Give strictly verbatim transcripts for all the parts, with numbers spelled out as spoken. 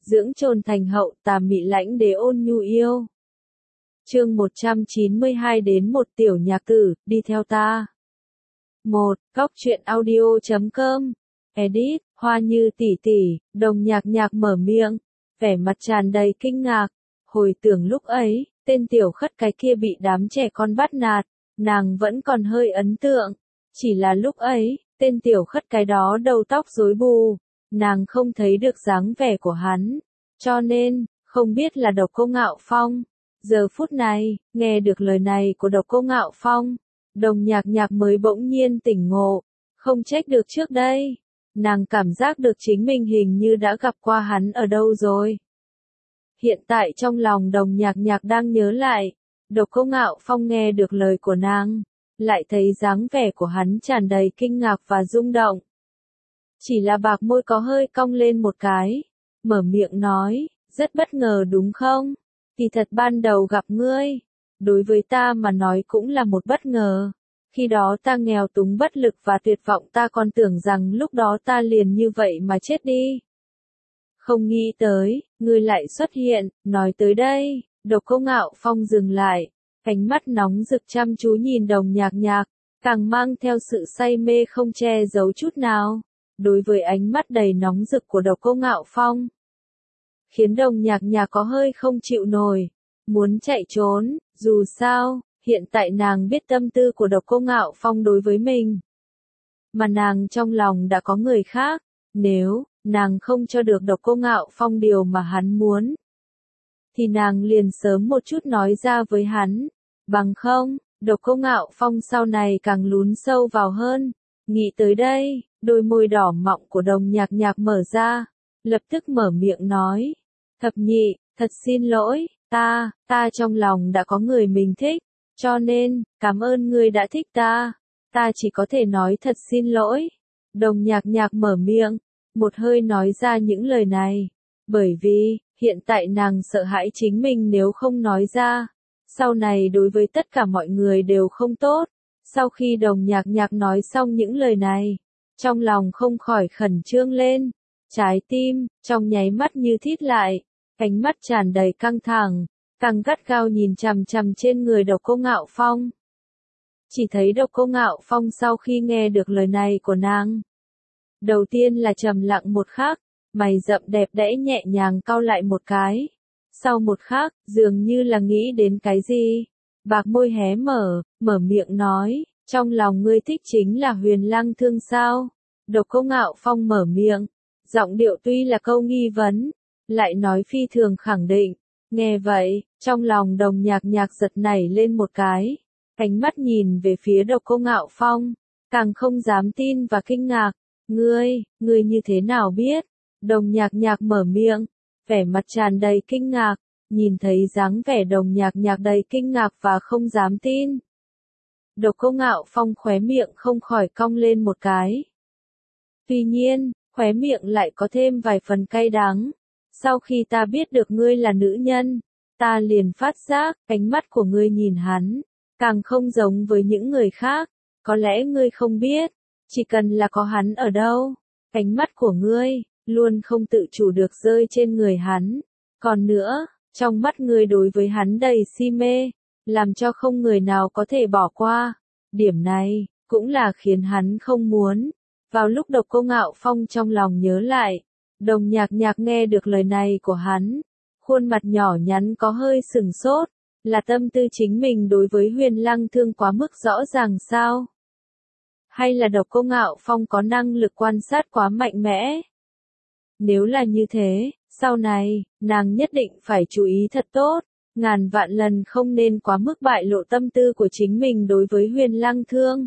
dưỡng trồn thành hậu tà mị lãnh đế ôn nhu yêu. Chương một trăm chín mươi hai đến một tiểu nhạc tử, đi theo ta. một. Góc truyện audio chấm com. Edit, Hoa Như tỷ tỷ, Đồng Nhạc Nhạc mở miệng, vẻ mặt tràn đầy kinh ngạc. Hồi tưởng lúc ấy, tên tiểu khất cái kia bị đám trẻ con bắt nạt, nàng vẫn còn hơi ấn tượng. Chỉ là lúc ấy, tên tiểu khất cái đó đầu tóc rối bù, nàng không thấy được dáng vẻ của hắn, cho nên, không biết là Độc Cô Ngạo Phong. Giờ phút này, nghe được lời này của Độc Cô Ngạo Phong, Đồng Nhạc Nhạc mới bỗng nhiên tỉnh ngộ, không trách được trước đây. Nàng cảm giác được chính mình hình như đã gặp qua hắn ở đâu rồi. Hiện tại trong lòng Đồng Nhạc Nhạc đang nhớ lại, Độc Cô Ngạo Phong nghe được lời của nàng, lại thấy dáng vẻ của hắn tràn đầy kinh ngạc và rung động. Chỉ là bạc môi có hơi cong lên một cái, mở miệng nói, rất bất ngờ đúng không? Kỳ thật ban đầu gặp ngươi, đối với ta mà nói cũng là một bất ngờ. Khi đó ta nghèo túng bất lực và tuyệt vọng, ta còn tưởng rằng lúc đó ta liền như vậy mà chết đi. Không nghĩ tới, ngươi lại xuất hiện, nói tới đây, Độc Cô Ngạo Phong dừng lại, ánh mắt nóng rực chăm chú nhìn Đồng Nhạc Nhạc, càng mang theo sự say mê không che giấu chút nào. Đối với ánh mắt đầy nóng rực của Độc Cô Ngạo Phong, khiến Đồng Nhạc Nhạc có hơi không chịu nổi, muốn chạy trốn. Dù sao, hiện tại nàng biết tâm tư của Độc Cô Ngạo Phong đối với mình, mà nàng trong lòng đã có người khác. Nếu nàng không cho được Độc Cô Ngạo Phong điều mà hắn muốn, thì nàng liền sớm một chút nói ra với hắn, bằng không, Độc Cô Ngạo Phong sau này càng lún sâu vào hơn. Nghĩ tới đây, đôi môi đỏ mọng của Đồng Nhạc Nhạc mở ra, lập tức mở miệng nói, thập nhị, thật xin lỗi, ta, ta trong lòng đã có người mình thích, cho nên, cảm ơn ngươi đã thích ta, ta chỉ có thể nói thật xin lỗi. Đồng Nhạc Nhạc mở miệng, một hơi nói ra những lời này, bởi vì, hiện tại nàng sợ hãi chính mình nếu không nói ra, sau này đối với tất cả mọi người đều không tốt. Sau khi Đồng Nhạc Nhạc nói xong những lời này, trong lòng không khỏi khẩn trương lên, trái tim, trong nháy mắt như thít lại, ánh mắt tràn đầy căng thẳng, càng gắt gao nhìn chằm chằm trên người Độc Cô Ngạo Phong. Chỉ thấy Độc Cô Ngạo Phong sau khi nghe được lời này của nàng, đầu tiên là trầm lặng một khắc, mày rậm đẹp đẽ nhẹ nhàng cau lại một cái. Sau một khắc, dường như là nghĩ đến cái gì, bạc môi hé mở, mở miệng nói, trong lòng ngươi thích chính là Huyền Lăng Thương sao? Độc Cô Ngạo Phong mở miệng, giọng điệu tuy là câu nghi vấn, lại nói phi thường khẳng định. Nghe vậy, trong lòng Đồng Nhạc Nhạc giật nảy lên một cái, ánh mắt nhìn về phía Độc Cô Ngạo Phong, càng không dám tin và kinh ngạc. Ngươi, ngươi như thế nào biết? Đồng Nhạc Nhạc mở miệng, vẻ mặt tràn đầy kinh ngạc, nhìn thấy dáng vẻ Đồng Nhạc Nhạc đầy kinh ngạc và không dám tin. Độc Cô Ngạo Phong khóe miệng không khỏi cong lên một cái. Tuy nhiên, khóe miệng lại có thêm vài phần cay đắng. Sau khi ta biết được ngươi là nữ nhân, ta liền phát giác, ánh mắt của ngươi nhìn hắn, càng không giống với những người khác. Có lẽ ngươi không biết, chỉ cần là có hắn ở đâu, ánh mắt của ngươi, luôn không tự chủ được rơi trên người hắn. Còn nữa, trong mắt ngươi đối với hắn đầy si mê, làm cho không người nào có thể bỏ qua. Điểm này, cũng là khiến hắn không muốn. Vào lúc Độc Cô Ngạo Phong trong lòng nhớ lại, Đồng Nhạc Nhạc nghe được lời này của hắn, khuôn mặt nhỏ nhắn có hơi sừng sốt, là tâm tư chính mình đối với Huyền Lăng Thương quá mức rõ ràng sao? Hay là Độc Cô Ngạo Phong có năng lực quan sát quá mạnh mẽ? Nếu là như thế, sau này, nàng nhất định phải chú ý thật tốt, ngàn vạn lần không nên quá mức bại lộ tâm tư của chính mình đối với Huyền Lăng Thương.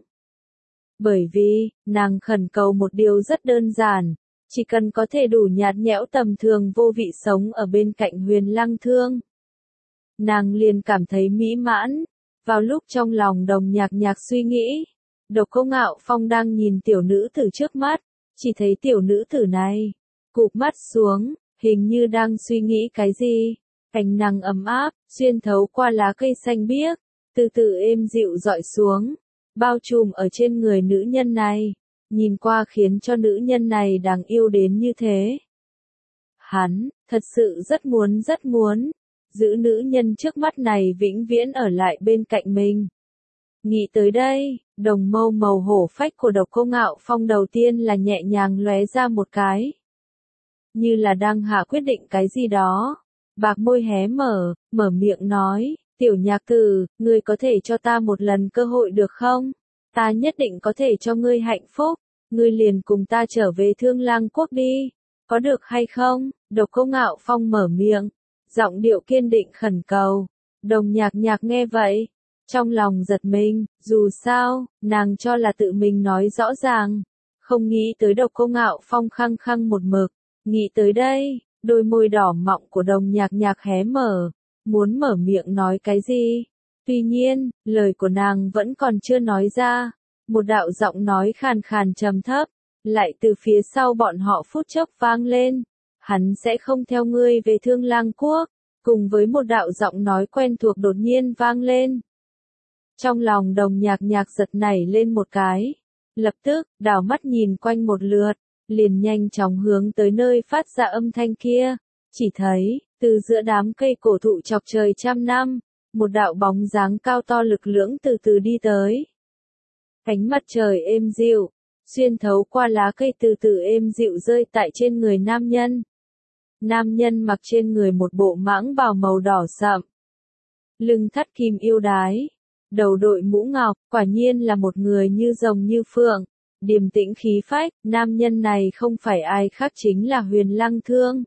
Bởi vì, nàng khẩn cầu một điều rất đơn giản, chỉ cần có thể đủ nhạt nhẽo tầm thường vô vị sống ở bên cạnh Huyền Lăng Thương, nàng liền cảm thấy mỹ mãn. Vào lúc trong lòng Đồng Nhạc Nhạc suy nghĩ, Độc Cô Ngạo Phong đang nhìn tiểu nữ tử trước mắt, chỉ thấy tiểu nữ tử này, cụp mắt xuống, hình như đang suy nghĩ cái gì. Ánh nắng ấm áp, xuyên thấu qua lá cây xanh biếc, từ từ êm dịu dọi xuống, bao trùm ở trên người nữ nhân này, nhìn qua khiến cho nữ nhân này đáng yêu đến như thế. Hắn, thật sự rất muốn rất muốn, giữ nữ nhân trước mắt này vĩnh viễn ở lại bên cạnh mình. Nghĩ tới đây, đồng mâu màu hổ phách của Độc Cô Ngạo Phong đầu tiên là nhẹ nhàng lóe ra một cái. Như là đang hạ quyết định cái gì đó. Bạc môi hé mở, mở miệng nói, tiểu nhạc tử, ngươi có thể cho ta một lần cơ hội được không? Ta nhất định có thể cho ngươi hạnh phúc, ngươi liền cùng ta trở về Thương Lang Quốc đi, có được hay không? Độc Cô Ngạo Phong mở miệng, giọng điệu kiên định khẩn cầu. Đồng Nhạc Nhạc nghe vậy, trong lòng giật mình, dù sao, nàng cho là tự mình nói rõ ràng, không nghĩ tới Độc Cô Ngạo Phong khăng khăng một mực. Nghĩ tới đây, đôi môi đỏ mọng của Đồng Nhạc Nhạc hé mở, muốn mở miệng nói cái gì. Tuy nhiên, lời của nàng vẫn còn chưa nói ra, một đạo giọng nói khàn khàn trầm thấp, lại từ phía sau bọn họ phút chốc vang lên. Hắn sẽ không theo ngươi về Thương Lang Quốc, cùng với một đạo giọng nói quen thuộc đột nhiên vang lên. Trong lòng Đồng Nhạc Nhạc giật nảy lên một cái, lập tức, đảo mắt nhìn quanh một lượt, liền nhanh chóng hướng tới nơi phát ra âm thanh kia, chỉ thấy, từ giữa đám cây cổ thụ chọc trời trăm năm, một đạo bóng dáng cao to lực lưỡng từ từ đi tới. Ánh mặt trời êm dịu, xuyên thấu qua lá cây từ từ êm dịu rơi tại trên người nam nhân. Nam nhân mặc trên người một bộ mãng bào màu đỏ sậm, lưng thắt kim yêu đái, đầu đội mũ ngọc, quả nhiên là một người như rồng như phượng, điềm tĩnh khí phách. Nam nhân này không phải ai khác chính là Huyền Lăng Thương.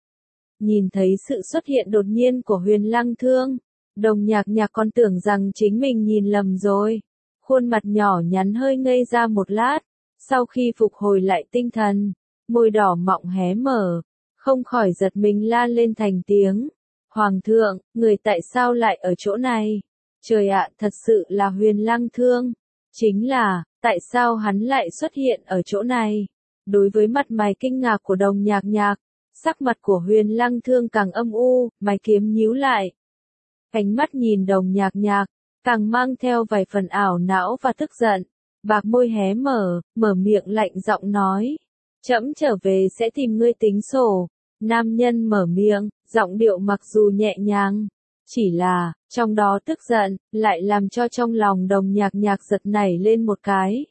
Nhìn thấy sự xuất hiện đột nhiên của Huyền Lăng Thương, Đồng Nhạc Nhạc còn tưởng rằng chính mình nhìn lầm rồi. Khuôn mặt nhỏ nhắn hơi ngây ra một lát, sau khi phục hồi lại tinh thần, môi đỏ mọng hé mở, không khỏi giật mình la lên thành tiếng. Hoàng thượng, người tại sao lại ở chỗ này? Trời ạ, thật sự là Huyền Lăng Thương. Chính là, tại sao hắn lại xuất hiện ở chỗ này? Đối với mặt mày kinh ngạc của Đồng Nhạc Nhạc, sắc mặt của Huyền Lăng Thương càng âm u, mày kiếm nhíu lại. Ánh mắt nhìn Đồng Nhạc Nhạc, càng mang theo vài phần ảo não và tức giận. Bạc môi hé mở, mở miệng lạnh giọng nói. Trẫm trở về sẽ tìm ngươi tính sổ. Nam nhân mở miệng, giọng điệu mặc dù nhẹ nhàng, chỉ là, trong đó tức giận, lại làm cho trong lòng Đồng Nhạc Nhạc giật nảy lên một cái.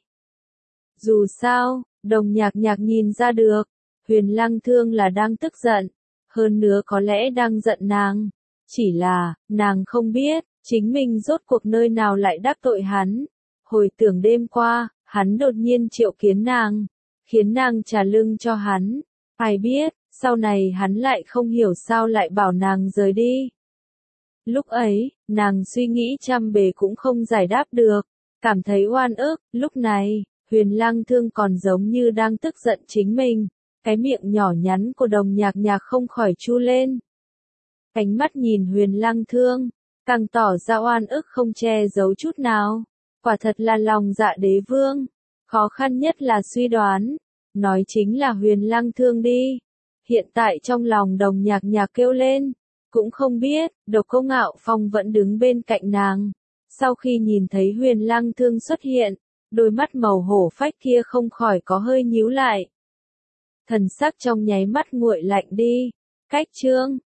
Dù sao, Đồng Nhạc Nhạc nhìn ra được, Huyền Lăng Thương là đang tức giận, hơn nữa có lẽ đang giận nàng. Chỉ là, nàng không biết, chính mình rốt cuộc nơi nào lại đắc tội hắn. Hồi tưởng đêm qua, hắn đột nhiên triệu kiến nàng, khiến nàng trả lưng cho hắn. Ai biết, sau này hắn lại không hiểu sao lại bảo nàng rời đi. Lúc ấy, nàng suy nghĩ trăm bề cũng không giải đáp được, cảm thấy oan ức. Lúc này, Huyền Lăng Thương còn giống như đang tức giận chính mình. Cái miệng nhỏ nhắn của Đồng Nhạc Nhạc không khỏi chu lên. Ánh mắt nhìn Huyền Lăng Thương, càng tỏ ra oan ức không che giấu chút nào. Quả thật là lòng dạ đế vương. Khó khăn nhất là suy đoán, nói chính là Huyền Lăng Thương đi. Hiện tại trong lòng Đồng Nhạc Nhạc kêu lên, cũng không biết, Độc Cô Ngạo Phong vẫn đứng bên cạnh nàng. Sau khi nhìn thấy Huyền Lăng Thương xuất hiện, đôi mắt màu hổ phách kia không khỏi có hơi nhíu lại. Thần sắc trong nháy mắt nguội lạnh đi. Cách chương